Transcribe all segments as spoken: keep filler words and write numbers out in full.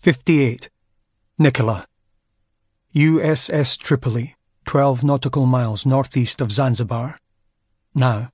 fifty-eight. Nicola. U S S Tripoli, twelve nautical miles northeast of Zanzibar. Now.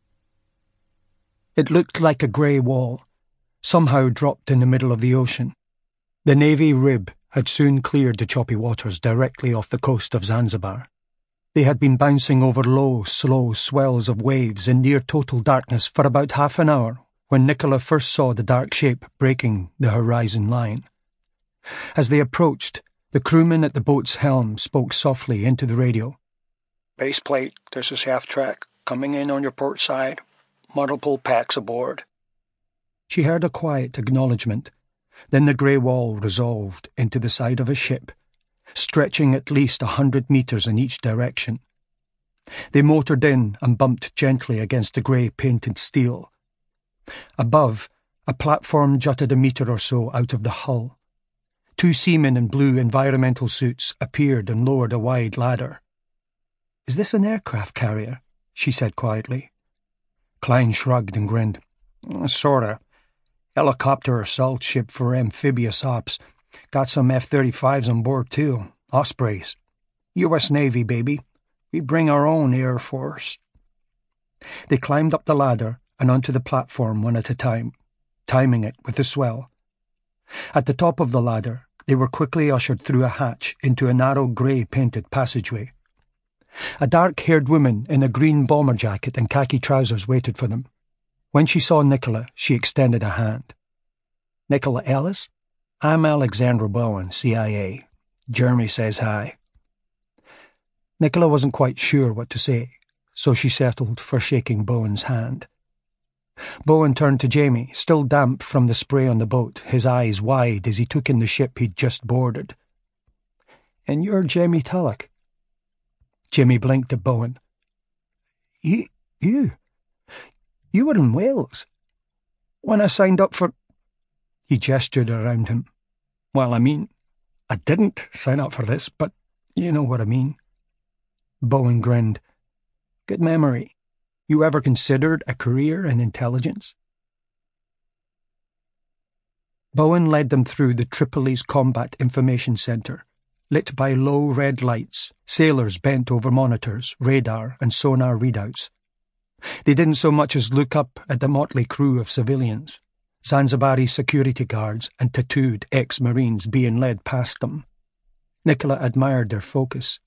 It looked like a grey wall, somehow dropped in the middle of the ocean. The Navy rib had soon cleared the choppy waters directly off the coast of Zanzibar. They had been bouncing over low, slow swells of waves in near total darkness for about half an hour when Nicola first saw the dark shape breaking the horizon line. As they approached, the crewman at the boat's helm spoke softly into the radio. "Base plate, this is half-track. Coming in on your port side. Multiple packs aboard." She heard a quiet acknowledgement. Then the grey wall resolved into the side of a ship, stretching at least a hundred metres in each direction. They motored in and bumped gently against the grey painted steel. Above, a platform jutted a metre or so out of the hull. Two seamen in blue environmental suits appeared and lowered a wide ladder. "Is this an aircraft carrier?" she said quietly. Klein shrugged and grinned. "Sorta. Helicopter assault ship for amphibious ops. Got some F thirty-fives on board, too. Ospreys. U S Navy, baby. We bring our own Air Force." They climbed up the ladder and onto the platform one at a time, timing it with the swell. At the top of the ladder, they were quickly ushered through a hatch into a narrow grey-painted passageway. A dark-haired woman in a green bomber jacket and khaki trousers waited for them. When she saw Nicola, she extended a hand. "Nicola Ellis? I'm Alexandra Bowen, C I A. Jeremy says hi." Nicola wasn't quite sure what to say, so she settled for shaking Bowen's hand. Bowen turned to Jamie, still damp from the spray on the boat, his eyes wide as he took in the ship he'd just boarded. "And you're Jamie Tulloch?" Jamie blinked at Bowen. You, you, you were in Wales. When I signed up for..." He gestured around him. "Well, I mean, I didn't sign up for this, but you know what I mean." Bowen grinned. "Good memory. You ever considered a career in intelligence?" Bowen led them through the Tripoli's Combat Information Centre, lit by low red lights, sailors bent over monitors, radar and sonar readouts. They didn't so much as look up at the motley crew of civilians, Zanzibari security guards and tattooed ex-Marines being led past them. Nicola admired their focus.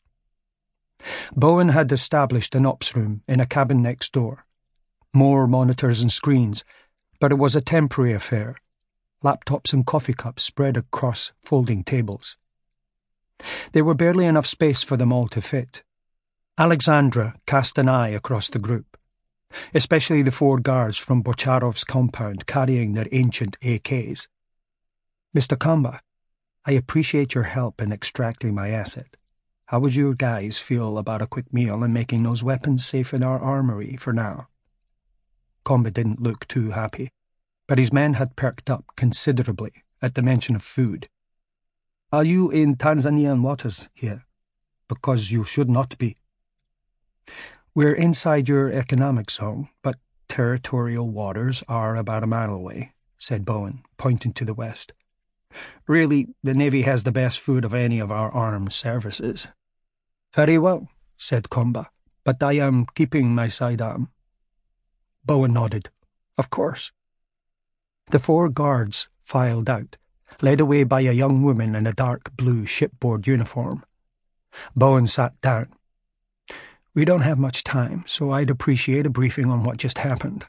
Bowen had established an ops room in a cabin next door. More monitors and screens, but it was a temporary affair. Laptops and coffee cups spread across folding tables. There were barely enough space for them all to fit. Alexandra cast an eye across the group, especially the four guards from Bocharov's compound carrying their ancient A Ks. "Mister Kamba, I appreciate your help in extracting my asset. How would you guys feel about a quick meal and making those weapons safe in our armory for now?" Kamba didn't look too happy, but his men had perked up considerably at the mention of food. "Are you in Tanzanian waters here? Because you should not be." "We're inside your economic zone, but territorial waters are about a mile away," said Bowen, pointing to the west. "Really, the Navy has the best food of any of our armed services." "Very well," said Kamba, "but I am keeping my sidearm." Bowen nodded. "Of course." The four guards filed out, led away by a young woman in a dark blue shipboard uniform. Bowen sat down. "We don't have much time, so I'd appreciate a briefing on what just happened."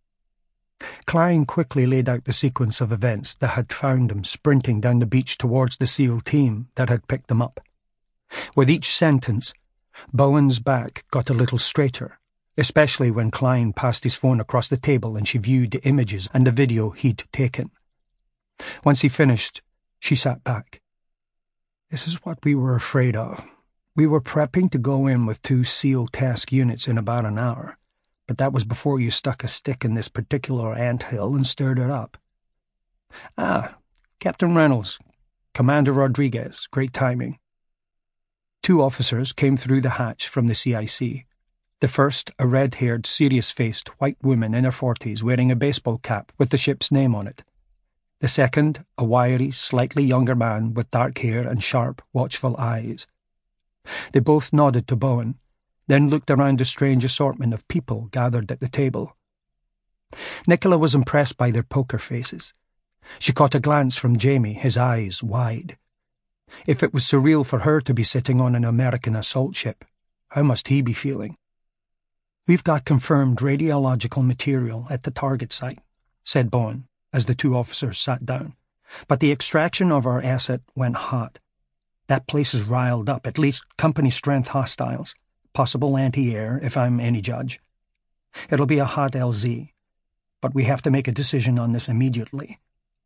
Klein quickly laid out the sequence of events that had found them sprinting down the beach towards the SEAL team that had picked them up. With each sentence, Bowen's back got a little straighter, especially when Klein passed his phone across the table and she viewed the images and the video he'd taken. Once he finished, she sat back. "This is what we were afraid of. We were prepping to go in with two SEAL task units in about an hour, but that was before you stuck a stick in this particular anthill and stirred it up." "Ah, Captain Reynolds, Commander Rodriguez, great timing." Two officers came through the hatch from the C I C. The first, a red-haired, serious-faced white woman in her forties wearing a baseball cap with the ship's name on it. The second, a wiry, slightly younger man with dark hair and sharp, watchful eyes. They both nodded to Bowen, then looked around the strange assortment of people gathered at the table. Nicola was impressed by their poker faces. She caught a glance from Jamie, his eyes wide. If it was surreal for her to be sitting on an American assault ship, how must he be feeling? "We've got confirmed radiological material at the target site," said Bowen, as the two officers sat down. "But the extraction of our asset went hot. That place is riled up, at least company-strength hostiles. Possible anti-air, if I'm any judge. It'll be a hot L Z, but we have to make a decision on this immediately."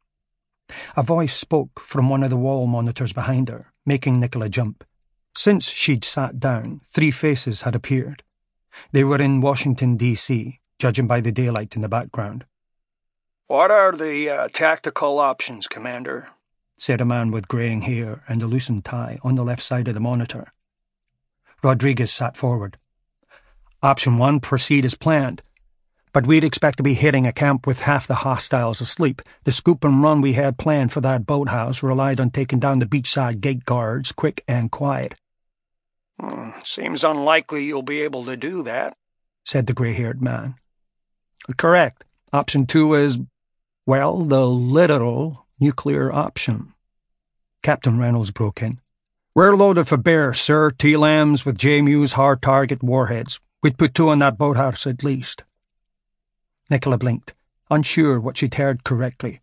A voice spoke from one of the wall monitors behind her, making Nicola jump. Since she'd sat down, three faces had appeared. They were in Washington, D C, judging by the daylight in the background. "What are the uh, tactical options, Commander?" said a man with greying hair and a loosened tie on the left side of the monitor. Rodriguez sat forward. "Option one, proceed as planned. But we'd expect to be hitting a camp with half the hostiles asleep. The scoop and run we had planned for that boathouse relied on taking down the beachside gate guards quick and quiet." Hmm, "seems unlikely you'll be able to do that," said the grey-haired man. "Correct. Option two is, well, the literal nuclear option." Captain Reynolds broke in. "We're loaded for bear, sir. T LAMs with J M U's hard-target warheads. We'd put two on that boathouse at least." Nicola blinked, unsure what she'd heard correctly.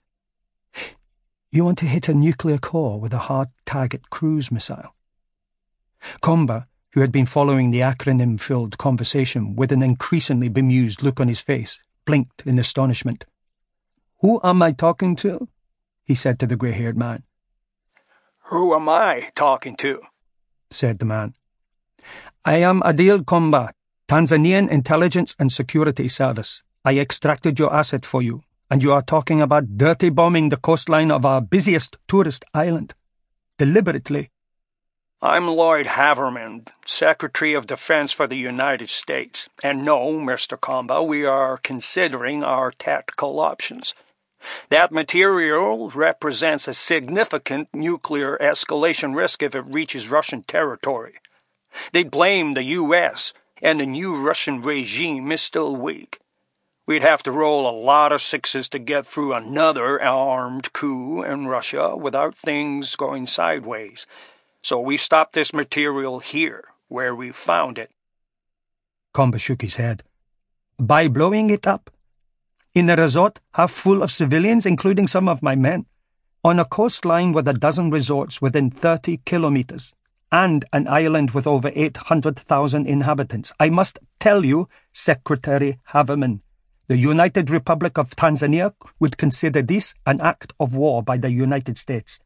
"You want to hit a nuclear core with a hard-target cruise missile?" Comba, who had been following the acronym-filled conversation with an increasingly bemused look on his face, blinked in astonishment. "Who am I talking to?" he said to the grey-haired man. "Who am I talking to?" said the man. "I am Adil Comba, Tanzanian Intelligence and Security Service. I extracted your asset for you, and you are talking about dirty bombing the coastline of our busiest tourist island. Deliberately." "I'm Lloyd Haverman, Secretary of Defense for the United States. And no, Mister Comba, we are considering our tactical options. That material represents a significant nuclear escalation risk if it reaches Russian territory. They'd blame the U S, and the new Russian regime is still weak. We'd have to roll a lot of sixes to get through another armed coup in Russia without things going sideways. So we stopped this material here, where we found it." Comba shook his head. "By blowing it up? In a resort half full of civilians, including some of my men, on a coastline with a dozen resorts within thirty kilometers, and an island with over eight hundred thousand inhabitants. I must tell you, Secretary Haverman, the United Republic of Tanzania would consider this an act of war by the United States."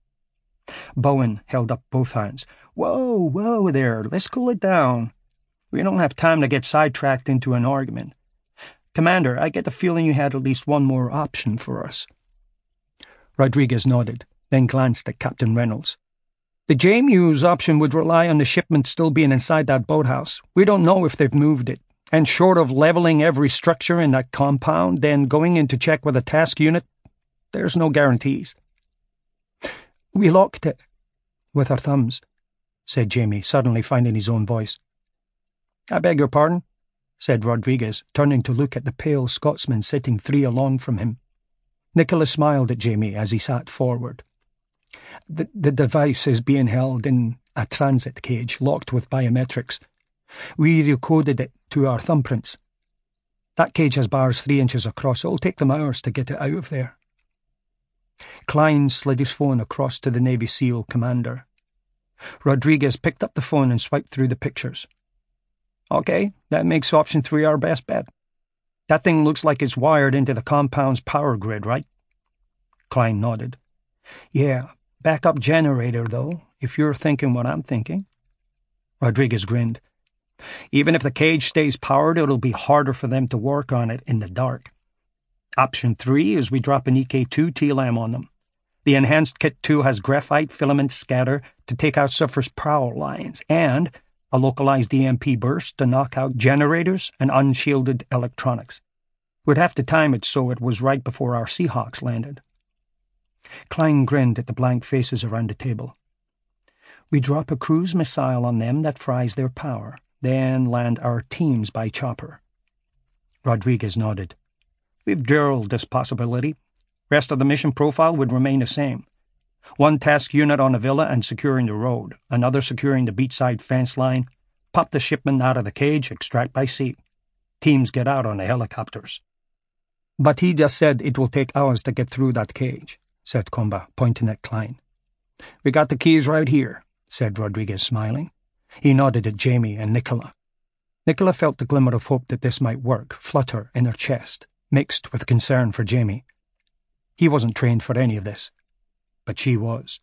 Bowen held up both hands. "Whoa, whoa there, let's cool it down. We don't have time to get sidetracked into an argument. Commander, I get the feeling you had at least one more option for us." Rodriguez nodded, then glanced at Captain Reynolds. "The J M U's option would rely on the shipment still being inside that boathouse. We don't know if they've moved it. And short of leveling every structure in that compound, then going in to check with a task unit, there's no guarantees." "We locked it with our thumbs," said Jamie, suddenly finding his own voice. "I beg your pardon?" said Rodriguez, turning to look at the pale Scotsman sitting three along from him. Nicola smiled at Jamie as he sat forward. The, the device is being held in a transit cage locked with biometrics. We recoded it to our thumbprints. That cage has bars three inches across. It'll take them hours to get it out of there." Klein slid his phone across to the Navy SEAL commander. Rodriguez picked up the phone and swiped through the pictures. "Okay, that makes option three our best bet. That thing looks like it's wired into the compound's power grid, right?" Klein nodded. "Yeah, backup generator, though, if you're thinking what I'm thinking." Rodriguez grinned. "Even if the cage stays powered, it'll be harder for them to work on it in the dark. Option three is we drop an E K two T LAM on them. The enhanced Kit two has graphite filament scatter to take out surface power lines, and a localized E M P burst to knock out generators and unshielded electronics. We'd have to time it so it was right before our Seahawks landed." Klein grinned at the blank faces around the table. We drop a cruise missile on them that fries their power, then land our teams by chopper. Rodriguez nodded. We've drilled this possibility. Rest of the mission profile would remain the same. One task unit on the villa and securing the road, another securing the beachside fence line, pop the shipment out of the cage, extract by sea. Teams get out on the helicopters. But he just said it will take hours to get through that cage, said Comba, pointing at Klein. We got the keys right here, said Rodriguez, smiling. He nodded at Jamie and Nicola. Nicola felt the glimmer of hope that this might work flutter in her chest, mixed with concern for Jamie. He wasn't trained for any of this, but she was.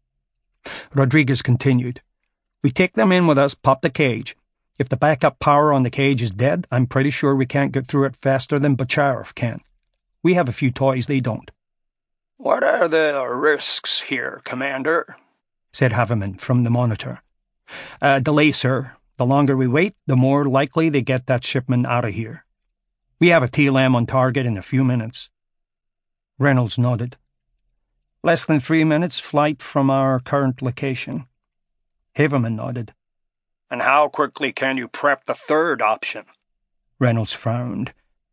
Rodriguez continued. We take them in with us, pop the cage. If the backup power on the cage is dead, I'm pretty sure we can't get through it faster than Bacharov can. We have a few toys they don't. What are the risks here, Commander? Said Haveman from the monitor. Uh, delay, sir. The longer we wait, the more likely they get that shipment out of here. We have a T L M on target in a few minutes. Reynolds nodded. Less than three minutes flight from our current location. Haveman nodded. And how quickly can you prep the third option? Reynolds frowned.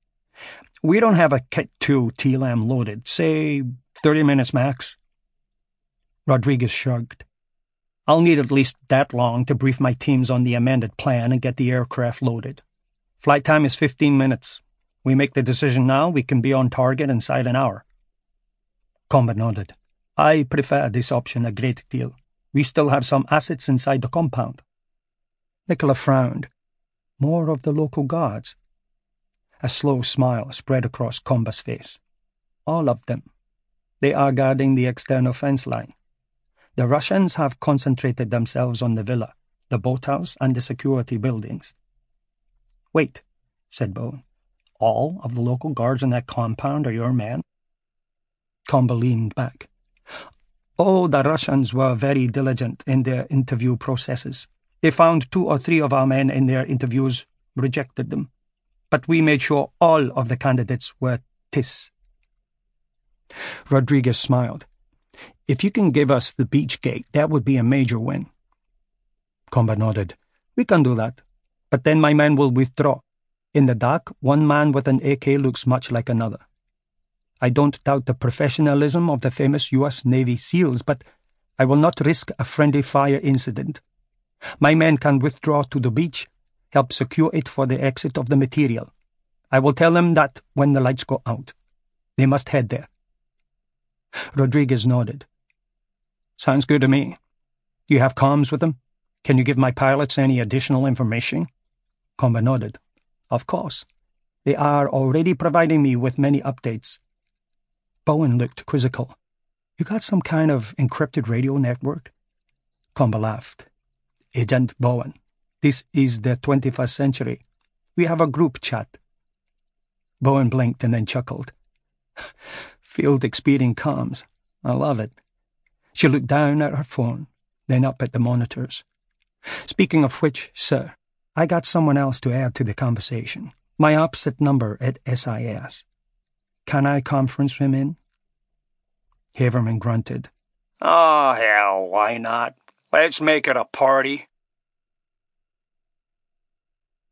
We don't have a Kit two T L M loaded. Say thirty minutes max. Rodriguez shrugged. I'll need at least that long to brief my teams on the amended plan and get the aircraft loaded. Flight time is fifteen minutes. We make the decision now, we can be on target inside an hour. Comba nodded. I prefer this option a great deal. We still have some assets inside the compound. Nicola frowned. More of the local guards. A slow smile spread across Comba's face. All of them. They are guarding the external fence line. The Russians have concentrated themselves on the villa, the boathouse, and the security buildings. Wait, said Bowen. All of the local guards in that compound are your men? Comba leaned back. Oh, the Russians were very diligent in their interview processes. They found two or three of our men in their interviews, rejected them. But we made sure all of the candidates were T I S. Rodriguez smiled. If you can give us the beach gate, that would be a major win. Comba nodded. We can do that. But then my men will withdraw. In the dark, one man with an A K looks much like another. I don't doubt the professionalism of the famous U S Navy SEALs, but I will not risk a friendly fire incident. My men can withdraw to the beach, help secure it for the exit of the material. I will tell them that when the lights go out. They must head there. Rodriguez nodded. Sounds good to me. You have comms with them? Can you give my pilots any additional information? Comba nodded. Of course. They are already providing me with many updates. Bowen looked quizzical. You got some kind of encrypted radio network? Comba laughed. Agent Bowen, this is the twenty-first century. We have a group chat. Bowen blinked and then chuckled. Field expedient comms. I love it. She looked down at her phone, then up at the monitors. Speaking of which, sir, I got someone else to add to the conversation. My opposite number at S I S. Can I conference him in? Haverman grunted. Oh, hell, why not? Let's make it a party.